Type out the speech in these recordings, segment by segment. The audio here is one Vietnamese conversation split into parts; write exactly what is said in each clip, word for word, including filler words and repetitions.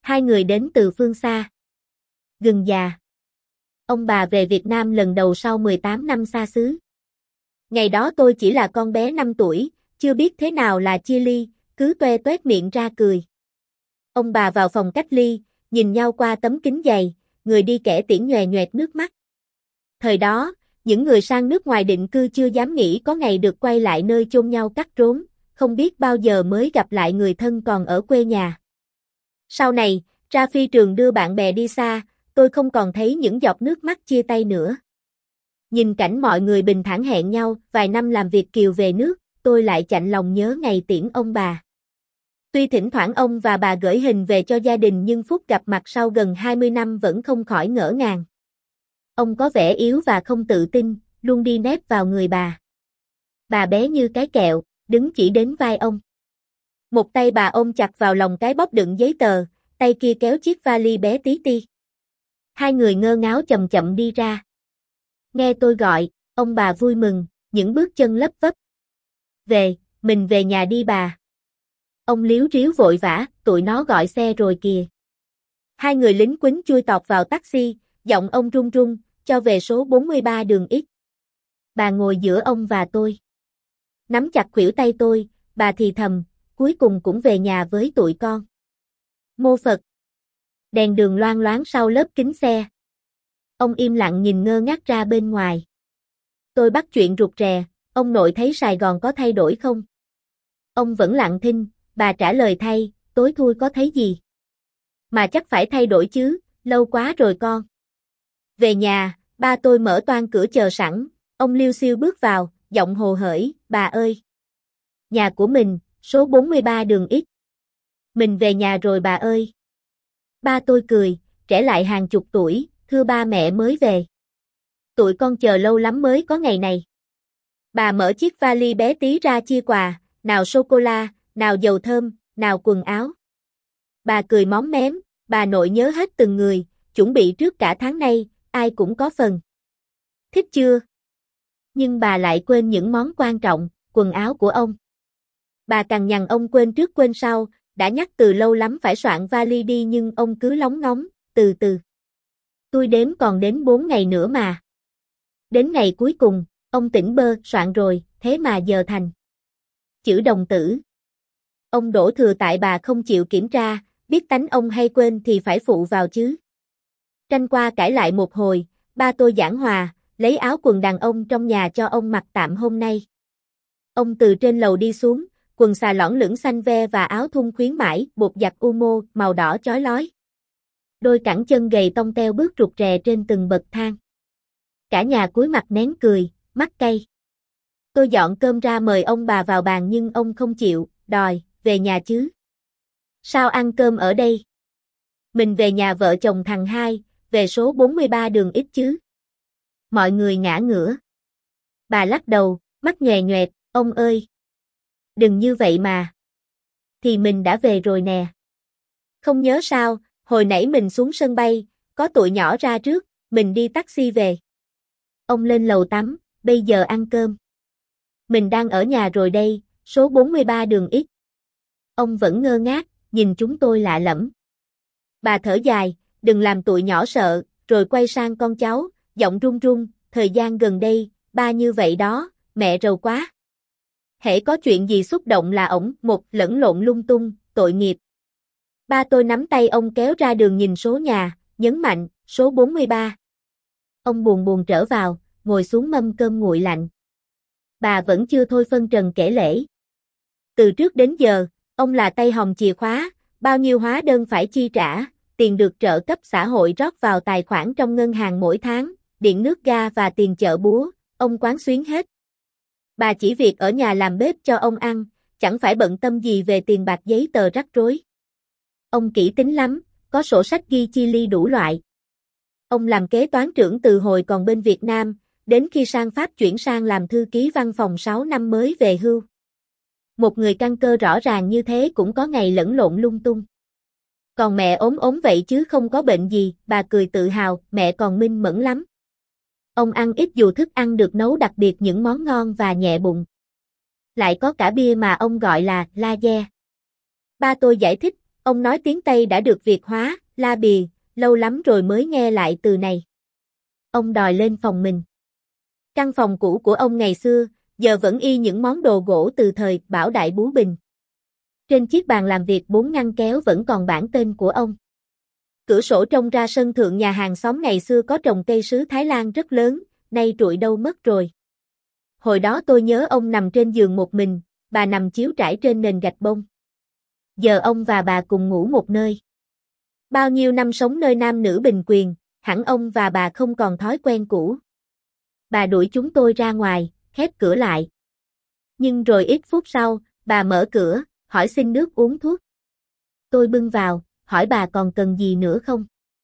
Hai người đến từ phương xa. Gừng già. Ông bà về Việt Nam lần đầu sau mười tám năm xa xứ. Ngày đó tôi chỉ là con bé năm tuổi, chưa biết thế nào là chia ly, cứ toe toét miệng ra cười. Ông bà vào phòng cách ly, nhìn nhau qua tấm kính dày, người đi kẻ tiễn nhòe nhoẹt nước mắt. Thời đó, những người sang nước ngoài định cư chưa dám nghĩ có ngày được quay lại nơi chôn nhau cắt rốn, không biết bao giờ mới gặp lại người thân còn ở quê nhà. Sau này, ra phi trường đưa bạn bè đi xa, tôi không còn thấy những giọt nước mắt chia tay nữa. Nhìn cảnh mọi người bình thản hẹn nhau vài năm làm việc kiều về nước, tôi lại chạnh lòng nhớ ngày tiễn ông bà. Tuy thỉnh thoảng ông và bà gửi hình về cho gia đình nhưng phút gặp mặt sau gần hai mươi năm vẫn không khỏi ngỡ ngàng. Ông có vẻ yếu và không tự tin, luôn đi nép vào người bà. Bà bé như cái kẹo, đứng chỉ đến vai ông. Một tay bà ôm chặt vào lòng cái bóp đựng giấy tờ, tay kia kéo chiếc vali bé tí ti. Hai người ngơ ngáo chậm chậm đi ra. Nghe tôi gọi, ông bà vui mừng, những bước chân lấp vấp. Về, mình về nhà đi bà. Ông líu ríu vội vã, tụi nó gọi xe rồi kìa. Hai người lính quýnh chui tọt vào taxi, giọng ông run run, cho về số bốn mươi ba đường X. Bà ngồi giữa ông và tôi. Nắm chặt khuỷu tay tôi, bà thì thầm, cuối cùng cũng về nhà với tụi con. Mô Phật. Đèn đường loang loáng sau lớp kính xe. Ông im lặng nhìn ngơ ngác ra bên ngoài. Tôi bắt chuyện rụt rè, ông nội thấy Sài Gòn có thay đổi không? Ông vẫn lặng thinh, bà trả lời thay, tối thui có thấy gì? Mà chắc phải thay đổi chứ, lâu quá rồi con. Về nhà, ba tôi mở toang cửa chờ sẵn, ông liêu xiêu bước vào, giọng hồ hởi, bà ơi. Nhà của mình, số bốn mươi ba đường X. Mình về nhà rồi bà ơi. Ba tôi cười, trẻ lại hàng chục tuổi, thưa ba mẹ mới về. Tụi con chờ lâu lắm mới có ngày này. Bà mở chiếc vali bé tí ra chia quà, nào sô-cô-la, nào dầu thơm, nào quần áo. Bà cười móm mém, bà nội nhớ hết từng người, chuẩn bị trước cả tháng nay, ai cũng có phần. Thích chưa? Nhưng bà lại quên những món quan trọng, quần áo của ông. Bà cằn nhằn ông quên trước quên sau, đã nhắc từ lâu lắm phải soạn vali đi nhưng ông cứ lóng ngóng, từ từ. Tôi đếm còn đến bốn ngày nữa mà. Đến ngày cuối cùng, ông tỉnh bơ, soạn rồi, thế mà giờ thành. Chữ đồng tử. Ông đổ thừa tại bà không chịu kiểm tra, biết tánh ông hay quên thì phải phụ vào chứ. Tranh qua cãi lại một hồi, ba tôi giảng hòa, lấy áo quần đàn ông trong nhà cho ông mặc tạm hôm nay. Ông từ trên lầu đi xuống, quần xà lõn lửng xanh ve và áo thun khuyến mãi, bột giặt Umo, màu đỏ chói lói. Đôi cẳng chân gầy tông teo bước rụt rè trên từng bậc thang. Cả nhà cúi mặt nén cười, mắt cay. Tôi dọn cơm ra mời ông bà vào bàn nhưng ông không chịu, đòi, về nhà chứ. Sao ăn cơm ở đây? Mình về nhà vợ chồng thằng hai, về số bốn mươi ba đường X chứ. Mọi người ngã ngửa. Bà lắc đầu, mắt nhòe nhoẹt, ông ơi. Đừng như vậy mà. Thì mình đã về rồi nè. Không nhớ sao, hồi nãy mình xuống sân bay, có tụi nhỏ ra trước, mình đi taxi về. Ông lên lầu tắm, bây giờ ăn cơm. Mình đang ở nhà rồi đây, số bốn mươi ba đường X. Ông vẫn ngơ ngác, nhìn chúng tôi lạ lẫm. Bà thở dài, đừng làm tụi nhỏ sợ, rồi quay sang con cháu, giọng run run, thời gian gần đây, ba như vậy đó, mẹ rầu quá. Hễ có chuyện gì xúc động là ổng một lẫn lộn lung tung, tội nghiệp. Ba tôi nắm tay ông kéo ra đường nhìn số nhà, nhấn mạnh, số bốn mươi ba. Ông buồn buồn trở vào, ngồi xuống mâm cơm nguội lạnh. Bà vẫn chưa thôi phân trần kể lể. Từ trước đến giờ, ông là tay hòm chìa khóa, bao nhiêu hóa đơn phải chi trả, tiền được trợ cấp xã hội rót vào tài khoản trong ngân hàng mỗi tháng, điện nước ga và tiền chợ búa, ông quán xuyến hết. Bà chỉ việc ở nhà làm bếp cho ông ăn, chẳng phải bận tâm gì về tiền bạc giấy tờ rắc rối. Ông kỹ tính lắm, có sổ sách ghi chi ly đủ loại. Ông làm kế toán trưởng từ hồi còn bên Việt Nam, đến khi sang Pháp chuyển sang làm thư ký văn phòng sáu năm mới về hưu. Một người căn cơ rõ ràng như thế cũng có ngày lẫn lộn lung tung. Còn mẹ ốm ốm vậy chứ không có bệnh gì, bà cười tự hào, mẹ còn minh mẫn lắm. Ông ăn ít dù thức ăn được nấu đặc biệt những món ngon và nhẹ bụng. Lại có cả bia mà ông gọi là lager. Ba tôi giải thích, Ông nói tiếng Tây đã được Việt hóa, la bì, lâu lắm rồi mới nghe lại từ này. Ông đòi lên phòng mình. Căn phòng cũ của ông ngày xưa, giờ vẫn y những món đồ gỗ từ thời Bảo Đại Bú Bình. Trên chiếc bàn làm việc bốn ngăn kéo vẫn còn bản tên của ông. Cửa sổ trông ra sân thượng nhà hàng xóm ngày xưa có trồng cây sứ Thái Lan rất lớn, nay trụi đâu mất rồi. Hồi đó tôi nhớ ông nằm trên giường một mình, bà nằm chiếu trải trên nền gạch bông. Giờ ông và bà cùng ngủ một nơi. Bao nhiêu năm sống nơi nam nữ bình quyền, hẳn ông và bà không còn thói quen cũ. Bà đuổi chúng tôi ra ngoài, khép cửa lại. Nhưng rồi ít phút sau, bà mở cửa, hỏi xin nước uống thuốc. Tôi bưng vào, hỏi bà còn cần gì nữa không?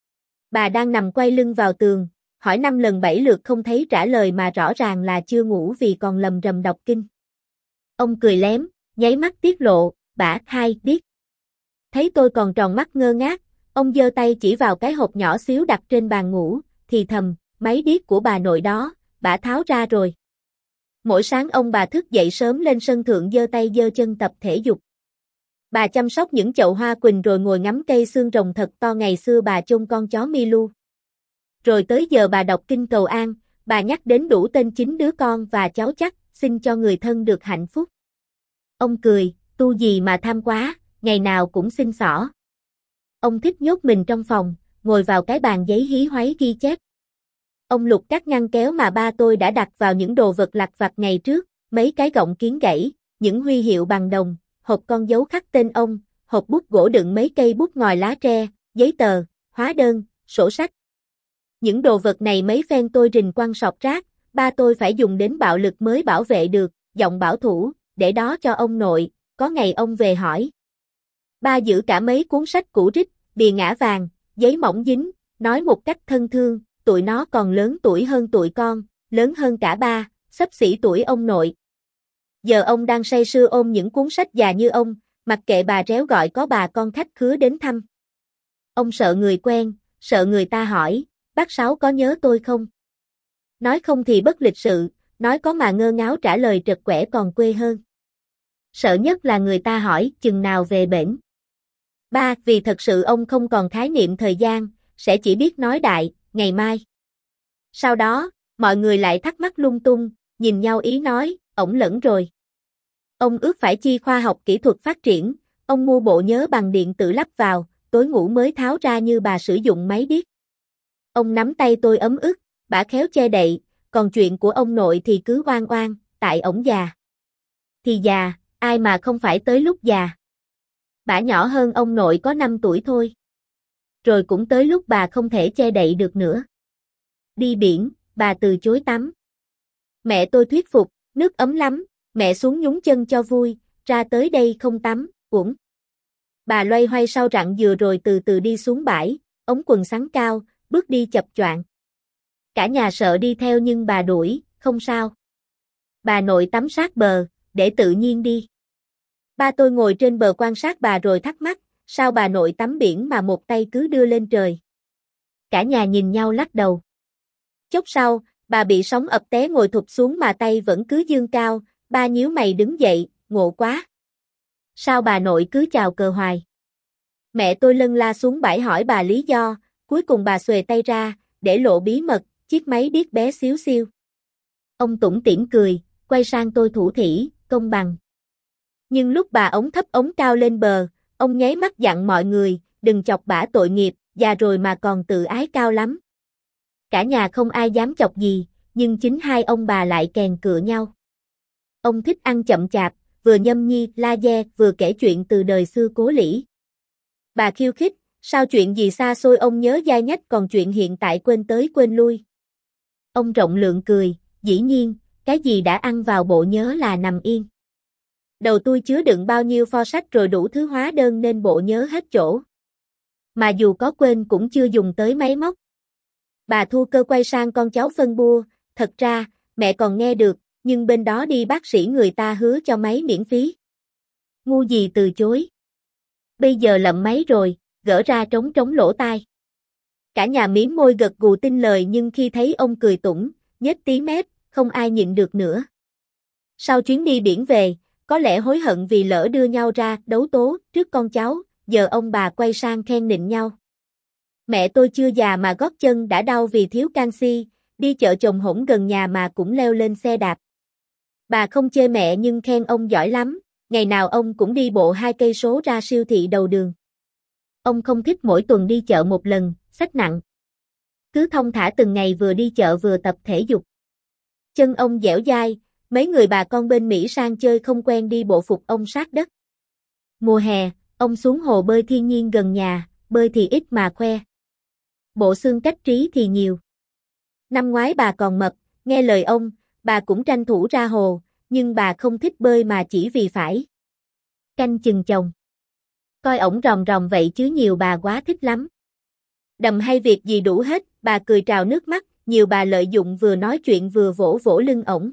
Bà đang nằm quay lưng vào tường, hỏi năm lần bảy lượt không thấy trả lời mà rõ ràng là chưa ngủ vì còn lầm rầm đọc kinh. Ông cười lém, nháy mắt tiết lộ, bả hai biết. Thấy tôi còn tròn mắt ngơ ngác, ông giơ tay chỉ vào cái hộp nhỏ xíu đặt trên bàn ngủ, thì thầm, máy điếc của bà nội đó, bả tháo ra rồi. Mỗi sáng ông bà thức dậy sớm lên sân thượng giơ tay giơ chân tập thể dục. Bà chăm sóc những chậu hoa quỳnh rồi ngồi ngắm cây xương rồng thật to ngày xưa bà chôn con chó Milu. Rồi tới giờ bà đọc kinh cầu an, bà nhắc đến đủ tên chín đứa con và cháu chắc, xin cho người thân được hạnh phúc. Ông cười, tu gì mà tham quá, ngày nào cũng xin xỏ. Ông thích nhốt mình trong phòng, ngồi vào cái bàn giấy hí hoáy ghi chép. Ông lục các ngăn kéo mà ba tôi đã đặt vào những đồ vật lặt vặt ngày trước, mấy cái gọng kiến gãy, những huy hiệu bằng đồng, hộp con dấu khắc tên ông, hộp bút gỗ đựng mấy cây bút ngòi lá tre, giấy tờ, hóa đơn, sổ sách. Những đồ vật này mấy phen tôi rình quăng sọt rác, ba tôi phải dùng đến bạo lực mới bảo vệ được, giọng bảo thủ, để đó cho ông nội, có ngày ông về hỏi. Ba giữ cả mấy cuốn sách cũ rích, bìa ngã vàng, giấy mỏng dính, nói một cách thân thương, tụi nó còn lớn tuổi hơn tụi con, lớn hơn cả ba, xấp xỉ tuổi ông nội. Giờ ông đang say sưa ôm những cuốn sách già như ông, mặc kệ bà réo gọi có bà con khách khứa đến thăm. Ông sợ người quen, sợ người ta hỏi, bác Sáu có nhớ tôi không? Nói không thì bất lịch sự, nói có mà ngơ ngáo trả lời trật quẻ còn quê hơn. Sợ nhất là người ta hỏi chừng nào về bển. Ba, vì thật sự ông không còn khái niệm thời gian, sẽ chỉ biết nói đại, ngày mai. Sau đó, mọi người lại thắc mắc lung tung, nhìn nhau ý nói, ổng lẫn rồi. Ông ước phải chi khoa học kỹ thuật phát triển, ông mua bộ nhớ bằng điện tử lắp vào, tối ngủ mới tháo ra như bà sử dụng máy điếc. Ông nắm tay tôi ấm ức, bả khéo che đậy, còn chuyện của ông nội thì cứ oan oan, tại ổng già. Thì già, ai mà không phải tới lúc già. Bả nhỏ hơn ông nội có năm tuổi thôi. Rồi cũng tới lúc bà không thể che đậy được nữa. Đi biển, bà từ chối tắm. Mẹ tôi thuyết phục, nước ấm lắm, mẹ xuống nhúng chân cho vui, ra tới đây không tắm, uổng. Bà loay hoay sau rặng dừa rồi từ từ đi xuống bãi, ống quần xắn cao, bước đi chập choạng. Cả nhà sợ đi theo nhưng bà đuổi, không sao. Bà nội tắm sát bờ, để tự nhiên đi. Ba tôi ngồi trên bờ quan sát bà rồi thắc mắc, sao bà nội tắm biển mà một tay cứ đưa lên trời. Cả nhà nhìn nhau lắc đầu. Chốc sau, bà bị sóng ập té ngồi thụp xuống mà tay vẫn cứ dương cao, ba nhíu mày đứng dậy, ngộ quá. Sao bà nội cứ chào cờ hoài? Mẹ tôi lân la xuống bãi hỏi bà lý do, cuối cùng bà xuề tay ra, để lộ bí mật, chiếc máy điếc bé xíu xiu. Ông tủm tỉm cười, quay sang tôi thủ thỉ, công bằng. Nhưng lúc bà ống thấp ống cao lên bờ, ông nháy mắt dặn mọi người, đừng chọc bả tội nghiệp, già rồi mà còn tự ái cao lắm. Cả nhà không ai dám chọc gì, nhưng chính hai ông bà lại kèn cựa nhau. Ông thích ăn chậm chạp, vừa nhâm nhi, la de, vừa kể chuyện từ đời xưa cố lĩ. Bà khiêu khích, sao chuyện gì xa xôi ông nhớ dai nhách còn chuyện hiện tại quên tới quên lui. Ông rộng lượng cười, dĩ nhiên, cái gì đã ăn vào bộ nhớ là nằm yên. Đầu tôi chứa đựng bao nhiêu pho sách rồi đủ thứ hóa đơn nên bộ nhớ hết chỗ. Mà dù có quên cũng chưa dùng tới máy móc. Bà Thu Cơ quay sang con cháu phân bua, thật ra, mẹ còn nghe được, nhưng bên đó đi bác sĩ người ta hứa cho máy miễn phí. Ngu gì từ chối. Bây giờ lậm máy rồi, gỡ ra trống trống lỗ tai. Cả nhà mím môi gật gù tin lời nhưng khi thấy ông cười tủm, nhếch tí mép, không ai nhịn được nữa. Sau chuyến đi biển về, có lẽ hối hận vì lỡ đưa nhau ra đấu tố trước con cháu, giờ ông bà quay sang khen nịnh nhau. Mẹ tôi chưa già mà gót chân đã đau vì thiếu canxi, đi chợ chồng hổn gần nhà mà cũng leo lên xe đạp. Bà không chê mẹ nhưng khen ông giỏi lắm, ngày nào ông cũng đi bộ hai cây số ra siêu thị đầu đường. Ông không thích mỗi tuần đi chợ một lần, xách nặng. Cứ thong thả từng ngày vừa đi chợ vừa tập thể dục. Chân ông dẻo dai, mấy người bà con bên Mỹ sang chơi không quen đi bộ phục ông sát đất. Mùa hè, ông xuống hồ bơi thiên nhiên gần nhà, bơi thì ít mà khoe. Bộ xương cách trí thì nhiều. Năm ngoái bà còn mập, nghe lời ông, bà cũng tranh thủ ra hồ, nhưng bà không thích bơi mà chỉ vì phải canh chừng chồng. Coi ổng ròng ròng vậy chứ nhiều bà quá thích lắm. Đầm hay việc gì đủ hết, bà cười trào nước mắt, nhiều bà lợi dụng vừa nói chuyện vừa vỗ vỗ lưng ổng.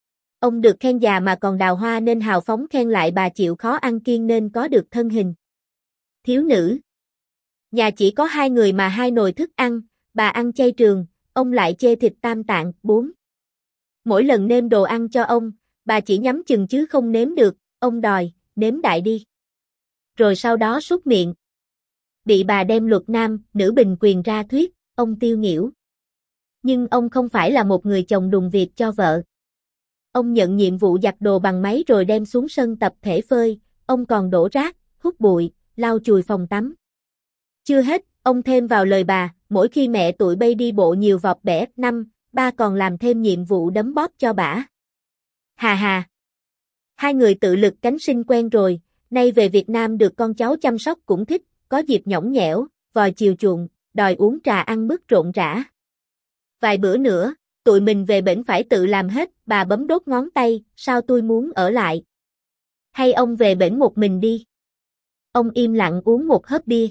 Ông được khen già mà còn đào hoa nên hào phóng khen lại bà chịu khó ăn kiêng nên có được thân hình thiếu nữ. Nhà chỉ có hai người mà hai nồi thức ăn, bà ăn chay trường, ông lại chê thịt tam tạng, bốn. Mỗi lần nêm đồ ăn cho ông, bà chỉ nhắm chừng chứ không nếm được, ông đòi, nếm đại đi. Rồi sau đó súc miệng. Bị bà đem luật nam, nữ bình quyền ra thuyết, ông tiêu nghỉu. Nhưng ông không phải là một người chồng đùng việc cho vợ. Ông nhận nhiệm vụ giặt đồ bằng máy rồi đem xuống sân tập thể phơi, ông còn đổ rác, hút bụi, lau chùi phòng tắm. Chưa hết, ông thêm vào lời bà, mỗi khi mẹ tụi bay đi bộ nhiều vọt bẻ, năm, ba còn làm thêm nhiệm vụ đấm bóp cho bả. Hà hà. Hai người tự lực cánh sinh quen rồi, nay về Việt Nam được con cháu chăm sóc cũng thích, có dịp nhõng nhẽo, vòi chiều chuộng, đòi uống trà ăn mứt rộn rã. Vài bữa nữa, tụi mình về bển phải tự làm hết, bà bấm đốt ngón tay, sao tôi muốn ở lại. Hay ông về bển một mình đi. Ông im lặng uống một hớp bia.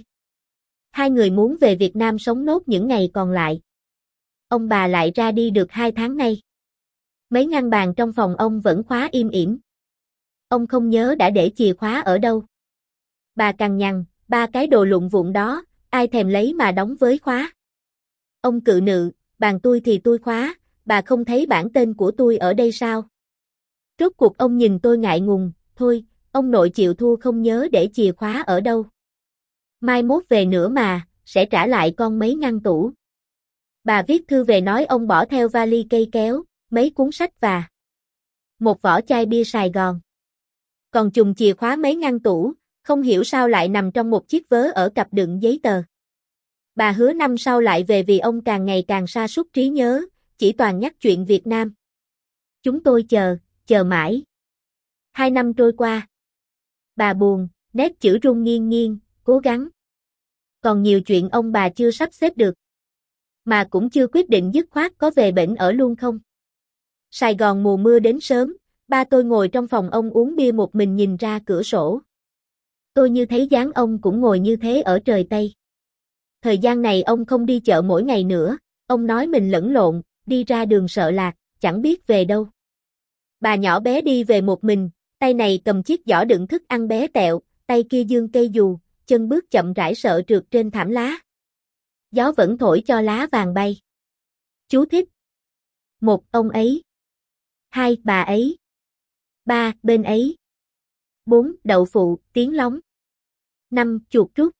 Hai người muốn về Việt Nam sống nốt những ngày còn lại. Ông bà lại ra đi được hai tháng nay. Mấy ngăn bàn trong phòng ông vẫn khóa im ỉm. Ông không nhớ đã để chìa khóa ở đâu. Bà cằn nhằn, ba cái đồ lụng vụn đó, ai thèm lấy mà đóng với khóa. Ông cự nự, bàn tôi thì tôi khóa, bà không thấy bản tên của tôi ở đây sao? Rốt cuộc ông nhìn tôi ngại ngùng, thôi, ông nội chịu thua không nhớ để chìa khóa ở đâu. Mai mốt về nữa mà, sẽ trả lại con mấy ngăn tủ. Bà viết thư về nói ông bỏ theo vali cây kéo, mấy cuốn sách và một vỏ chai bia Sài Gòn. Còn chùm chìa khóa mấy ngăn tủ, không hiểu sao lại nằm trong một chiếc vớ ở cặp đựng giấy tờ. Bà hứa năm sau lại về vì ông càng ngày càng sa sút trí nhớ, chỉ toàn nhắc chuyện Việt Nam. Chúng tôi chờ, chờ mãi. Hai năm trôi qua. Bà buồn, nét chữ run nghiêng nghiêng, cố gắng. Còn nhiều chuyện ông bà chưa sắp xếp được. Mà cũng chưa quyết định dứt khoát có về bển ở luôn không. Sài Gòn mùa mưa đến sớm, ba tôi ngồi trong phòng ông uống bia một mình nhìn ra cửa sổ. Tôi như thấy dáng ông cũng ngồi như thế ở trời Tây. Thời gian này ông không đi chợ mỗi ngày nữa, ông nói mình lẫn lộn, đi ra đường sợ lạc, chẳng biết về đâu. Bà nhỏ bé đi về một mình, tay này cầm chiếc giỏ đựng thức ăn bé tẹo, tay kia giương cây dù, chân bước chậm rãi sợ trượt trên thảm lá. Gió vẫn thổi cho lá vàng bay. Chú thích. Một, ông ấy. Hai, bà ấy. Ba, bên ấy. Bốn, đậu phụ, tiếng lóng. Năm, chuột rút.